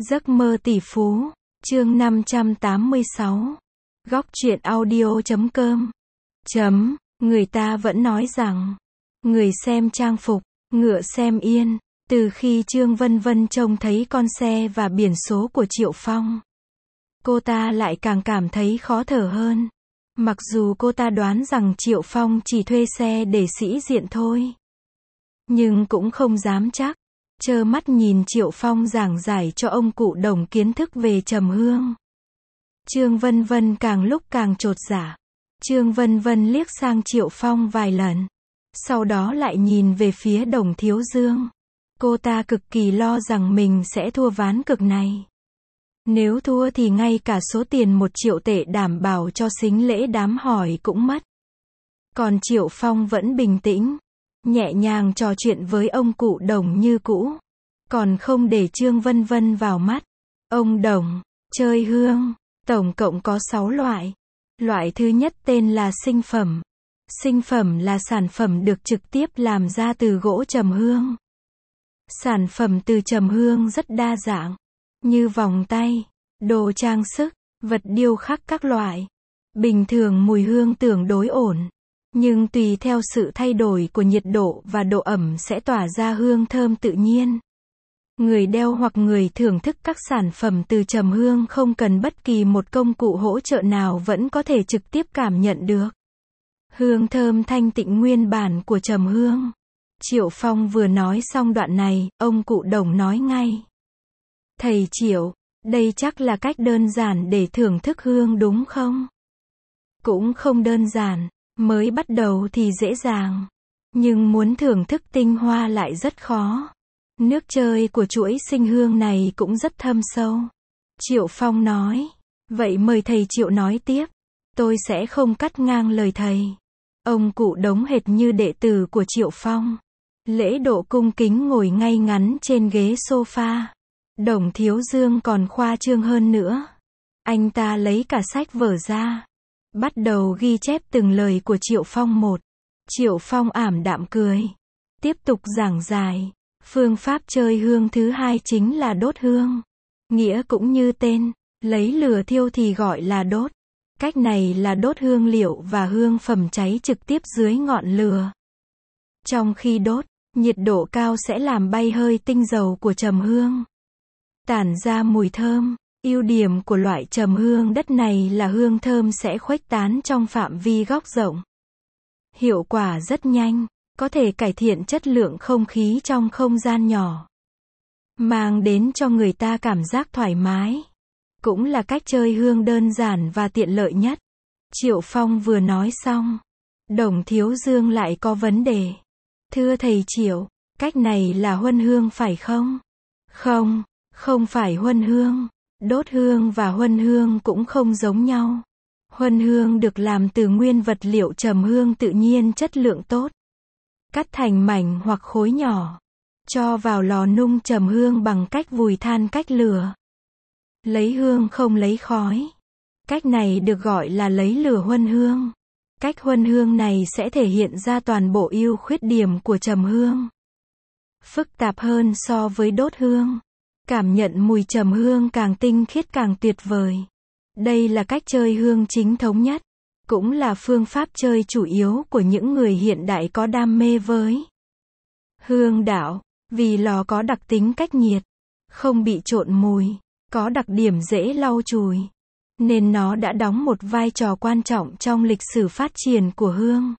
Giấc mơ tỷ phú, chương 586. Góc truyện audio.com. Người ta vẫn nói rằng, người xem trang phục, ngựa xem yên. Từ khi Trương Vân Vân trông thấy con xe và biển số của Triệu Phong, cô ta lại càng cảm thấy khó thở hơn. Mặc dù cô ta đoán rằng Triệu Phong chỉ thuê xe để sĩ diện thôi, nhưng cũng không dám chắc. Trơ mắt nhìn Triệu Phong giảng giải cho ông cụ Đồng kiến thức về trầm hương, Trương Vân Vân càng lúc càng chột dạ. Trương Vân Vân liếc sang Triệu Phong vài lần, sau đó lại nhìn về phía Đồng Thiếu Dương. Cô ta cực kỳ lo rằng mình sẽ thua ván cược này. Nếu thua thì ngay cả số tiền 1 triệu tệ đảm bảo cho sính lễ đám hỏi cũng mất. Còn Triệu Phong vẫn bình tĩnh, nhẹ nhàng trò chuyện với ông cụ Đồng như cũ, còn không để Trương Vân Vân vào mắt. Ông Đồng, chơi hương, tổng cộng có 6 loại. Loại thứ nhất tên là sinh phẩm. Sinh phẩm là sản phẩm được trực tiếp làm ra từ gỗ trầm hương. Sản phẩm từ trầm hương rất đa dạng, như vòng tay, đồ trang sức, vật điêu khắc các loại. Bình thường mùi hương tương đối ổn, nhưng tùy theo sự thay đổi của nhiệt độ và độ ẩm sẽ tỏa ra hương thơm tự nhiên. Người đeo hoặc người thưởng thức các sản phẩm từ trầm hương không cần bất kỳ một công cụ hỗ trợ nào vẫn có thể trực tiếp cảm nhận được hương thơm thanh tịnh nguyên bản của trầm hương. Triệu Phong vừa nói xong đoạn này, ông cụ Đồng nói ngay: "Thầy Triệu, đây chắc là cách đơn giản để thưởng thức hương đúng không?" Cũng không đơn giản, mới bắt đầu thì dễ dàng, nhưng muốn thưởng thức tinh hoa lại rất khó. Nước chơi của chuỗi sinh hương này cũng rất thâm sâu. Triệu Phong nói: "Vậy mời thầy Triệu nói tiếp, tôi sẽ không cắt ngang lời thầy." Ông cụ Đống hệt như đệ tử của Triệu Phong, lễ độ cung kính ngồi ngay ngắn trên ghế sofa. Đồng Thiếu Dương còn khoa trương hơn nữa. Anh ta lấy cả sách vở ra, bắt đầu ghi chép từng lời của Triệu Phong một. Triệu Phong ảm đạm cười, tiếp tục giảng giải. Phương pháp chơi hương thứ hai chính là đốt hương. Nghĩa cũng như tên, lấy lửa thiêu thì gọi là đốt. Cách này là đốt hương liệu và hương phẩm cháy trực tiếp dưới ngọn lửa. Trong khi đốt, nhiệt độ cao sẽ làm bay hơi tinh dầu của trầm hương, tản ra mùi thơm. Ưu điểm của loại trầm hương đất này là hương thơm sẽ khuếch tán trong phạm vi góc rộng. Hiệu quả rất nhanh, có thể cải thiện chất lượng không khí trong không gian nhỏ, mang đến cho người ta cảm giác thoải mái. Cũng là cách chơi hương đơn giản và tiện lợi nhất. Triệu Phong vừa nói xong, Đồng Thiếu Dương lại có vấn đề. "Thưa thầy Triệu, cách này là huân hương phải không?" "Không, không phải huân hương. Đốt hương và huân hương cũng không giống nhau. Huân hương được làm từ nguyên vật liệu trầm hương tự nhiên chất lượng tốt, cắt thành mảnh hoặc khối nhỏ, cho vào lò nung trầm hương bằng cách vùi than cách lửa. Lấy hương không lấy khói. Cách này được gọi là lấy lửa huân hương. Cách huân hương này sẽ thể hiện ra toàn bộ ưu khuyết điểm của trầm hương. Phức tạp hơn so với đốt hương. Cảm nhận mùi trầm hương càng tinh khiết càng tuyệt vời. Đây là cách chơi hương chính thống nhất, cũng là phương pháp chơi chủ yếu của những người hiện đại có đam mê với hương đạo. Vì lò có đặc tính cách nhiệt, không bị trộn mùi, có đặc điểm dễ lau chùi, nên nó đã đóng một vai trò quan trọng trong lịch sử phát triển của hương.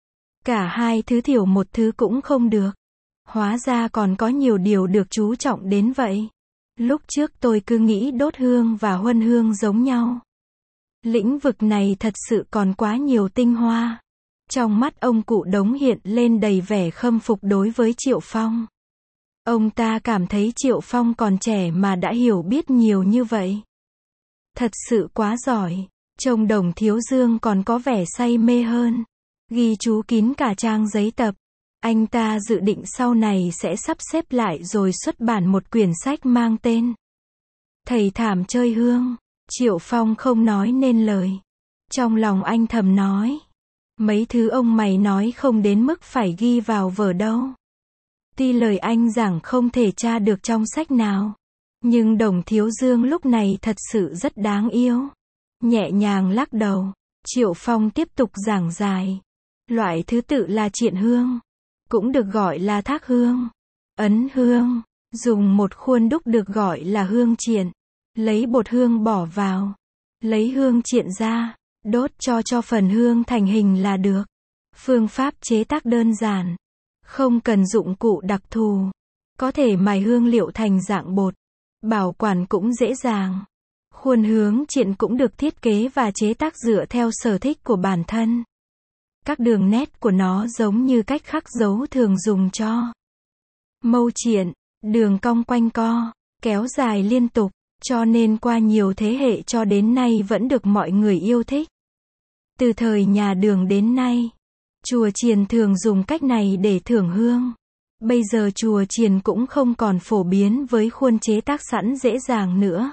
Cả hai thứ thiểu một thứ cũng không được. Hóa ra còn có nhiều điều được chú trọng đến vậy. Lúc trước tôi cứ nghĩ đốt hương và huân hương giống nhau. Lĩnh vực này thật sự còn quá nhiều tinh hoa." Trong mắt ông cụ Đống hiện lên đầy vẻ khâm phục đối với Triệu Phong. Ông ta cảm thấy Triệu Phong còn trẻ mà đã hiểu biết nhiều như vậy. Thật sự quá giỏi. Trông Đồng Thiếu Dương còn có vẻ say mê hơn, ghi chú kín cả trang giấy tập. Anh ta dự định sau này sẽ sắp xếp lại rồi xuất bản một quyển sách mang tên Thầy Thảm Chơi Hương. Triệu Phong không nói nên lời. Trong lòng anh thầm nói: "Mấy thứ ông mày nói không đến mức phải ghi vào vở đâu. Tuy lời anh giảng không thể tra được trong sách nào, Nhưng Đồng Thiếu Dương lúc này thật sự rất đáng yêu. Nhẹ nhàng lắc đầu, Triệu Phong tiếp tục giảng giải. Loại thứ tự là triện hương, cũng được gọi là thác hương, ấn hương, dùng một khuôn đúc được gọi là hương triện. Lấy bột hương bỏ vào, lấy hương triện ra, đốt cho phần hương thành hình là được. Phương pháp chế tác đơn giản, không cần dụng cụ đặc thù, có thể mài hương liệu thành dạng bột, bảo quản cũng dễ dàng. Khuôn hương triện cũng được thiết kế và chế tác dựa theo sở thích của bản thân. Các đường nét của nó giống như cách khắc dấu thường dùng cho mâu triện, đường cong quanh co, kéo dài liên tục, cho nên qua nhiều thế hệ cho đến nay vẫn được mọi người yêu thích. Từ thời nhà Đường đến nay, chùa chiền thường dùng cách này để thưởng hương. Bây giờ chùa chiền cũng không còn phổ biến với khuôn chế tác sẵn dễ dàng nữa.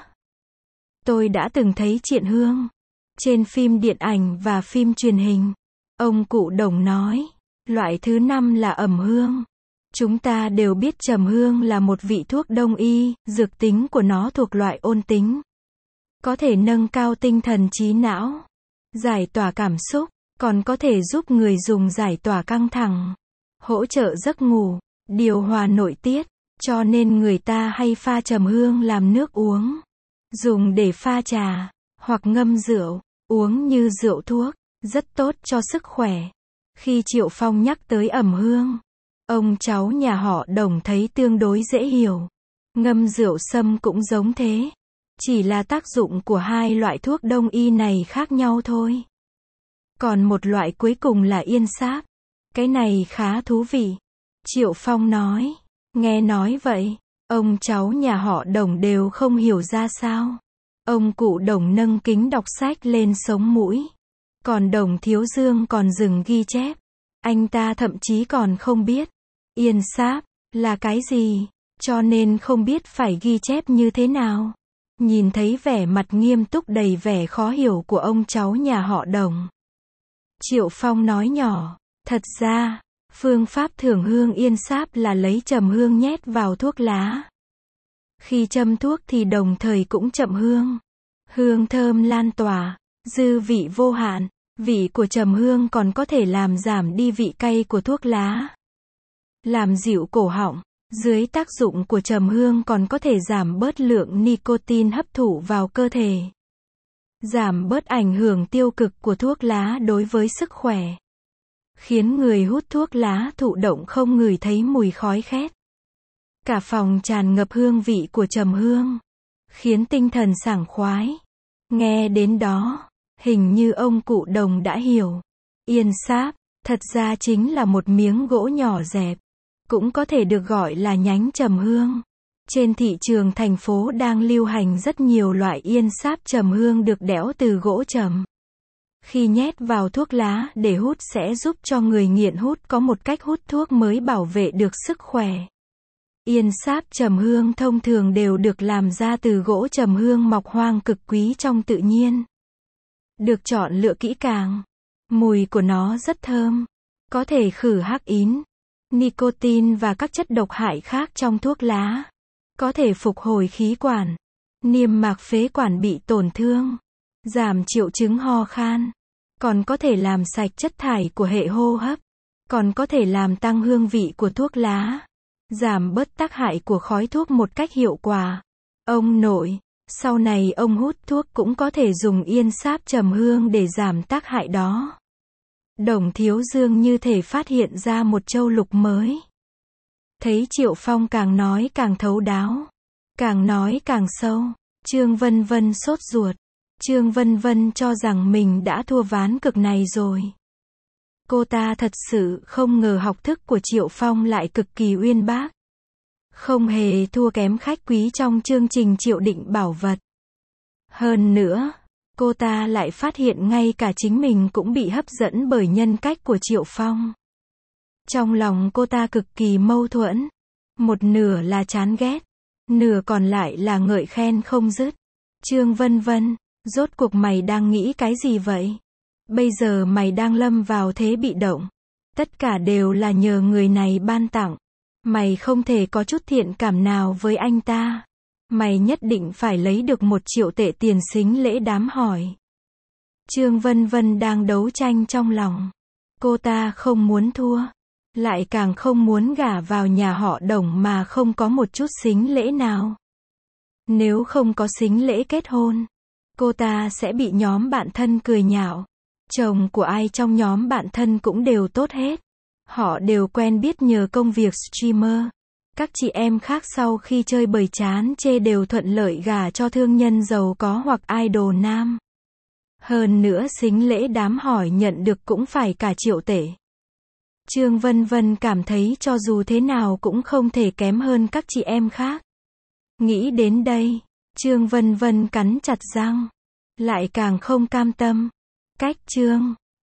Tôi đã từng thấy triện hương trên phim điện ảnh và phim truyền hình. Ông cụ Đồng nói, loại thứ 5 là ẩm hương. Chúng ta đều biết trầm hương là một vị thuốc đông y, dược tính của nó thuộc loại ôn tính. Có thể nâng cao tinh thần trí não, giải tỏa cảm xúc, còn có thể giúp người dùng giải tỏa căng thẳng, hỗ trợ giấc ngủ, điều hòa nội tiết, cho nên người ta hay pha trầm hương làm nước uống, dùng để pha trà, hoặc ngâm rượu, uống như rượu thuốc, rất tốt cho sức khỏe. Khi Triệu Phong nhắc tới ẩm hương, ông cháu nhà họ Đồng thấy tương đối dễ hiểu. Ngâm rượu sâm cũng giống thế, chỉ là tác dụng của hai loại thuốc đông y này khác nhau thôi. Còn một loại cuối cùng là yên sáp. Cái này khá thú vị. Triệu Phong nói. Nghe nói vậy, ông cháu nhà họ Đồng đều không hiểu ra sao. Ông cụ Đồng nâng kính đọc sách lên sống mũi. Còn Đồng Thiếu Dương còn dừng ghi chép. Anh ta thậm chí còn không biết yên sáp là cái gì, cho nên không biết phải ghi chép như thế nào. Nhìn thấy vẻ mặt nghiêm túc đầy vẻ khó hiểu của ông cháu nhà họ Đồng, Triệu Phong nói nhỏ, thật ra, phương pháp thưởng hương yên sáp là lấy trầm hương nhét vào thuốc lá. Khi châm thuốc thì đồng thời cũng chậm hương. Hương thơm lan tỏa, dư vị vô hạn. Vị của trầm hương còn có thể làm giảm đi vị cay của thuốc lá, làm dịu cổ họng. Dưới tác dụng của trầm hương còn có thể giảm bớt lượng nicotine hấp thụ vào cơ thể, giảm bớt ảnh hưởng tiêu cực của thuốc lá đối với sức khỏe, khiến người hút thuốc lá thụ động không ngửi thấy mùi khói khét. Cả phòng tràn ngập hương vị của trầm hương, khiến tinh thần sảng khoái. Nghe đến đó, hình như ông cụ Đồng đã hiểu. Yên sáp, thật ra chính là một miếng gỗ nhỏ dẹp, cũng có thể được gọi là nhánh trầm hương. Trên thị trường thành phố đang lưu hành rất nhiều loại yên sáp trầm hương được đẽo từ gỗ trầm. Khi nhét vào thuốc lá để hút sẽ giúp cho người nghiện hút có một cách hút thuốc mới bảo vệ được sức khỏe. Yên sáp trầm hương thông thường đều được làm ra từ gỗ trầm hương mọc hoang cực quý trong tự nhiên. Được chọn lựa kỹ càng. Mùi của nó rất thơm, có thể khử hắc ín, nicotine và các chất độc hại khác trong thuốc lá. Có thể phục hồi khí quản, niêm mạc phế quản bị tổn thương, giảm triệu chứng ho khan. Còn có thể làm sạch chất thải của hệ hô hấp. Còn có thể làm tăng hương vị của thuốc lá, giảm bớt tác hại của khói thuốc một cách hiệu quả. Ông nội, sau này ông hút thuốc cũng có thể dùng yên sáp trầm hương để giảm tác hại đó. Đồng Thiếu Dương như thể phát hiện ra một châu lục mới. Thấy Triệu Phong càng nói càng thấu đáo, càng nói càng sâu, Trương Vân Vân sốt ruột. Trương Vân Vân cho rằng mình đã thua ván cực này rồi. Cô ta thật sự không ngờ học thức của Triệu Phong lại cực kỳ uyên bác. Không hề thua kém khách quý trong chương trình Triệu Định Bảo Vật. Hơn nữa, cô ta lại phát hiện ngay cả chính mình cũng bị hấp dẫn bởi nhân cách của Triệu Phong. Trong lòng cô ta cực kỳ mâu thuẫn. Một nửa là chán ghét, nửa còn lại là ngợi khen không dứt. Trương Vân Vân, rốt cuộc mày đang nghĩ cái gì vậy? Bây giờ mày đang lâm vào thế bị động. Tất cả đều là nhờ người này ban tặng. Mày không thể có chút thiện cảm nào với anh ta. Mày nhất định phải lấy được 1 triệu tệ tiền sính lễ đám hỏi. Trương Vân Vân đang đấu tranh trong lòng. Cô ta không muốn thua, lại càng không muốn gả vào nhà họ Đồng mà không có một chút sính lễ nào. Nếu không có sính lễ kết hôn, cô ta sẽ bị nhóm bạn thân cười nhạo. Chồng của ai trong nhóm bạn thân cũng đều tốt hết. Họ đều quen biết nhờ công việc streamer. Các chị em khác sau khi chơi bời chán chê đều thuận lợi gả cho thương nhân giàu có hoặc idol nam. Hơn nữa sính lễ đám hỏi nhận được cũng phải cả 1 triệu tệ. Trương Vân Vân cảm thấy cho dù thế nào cũng không thể kém hơn các chị em khác. Nghĩ đến đây, Trương Vân Vân cắn chặt răng. Lại càng không cam tâm. Cách Trương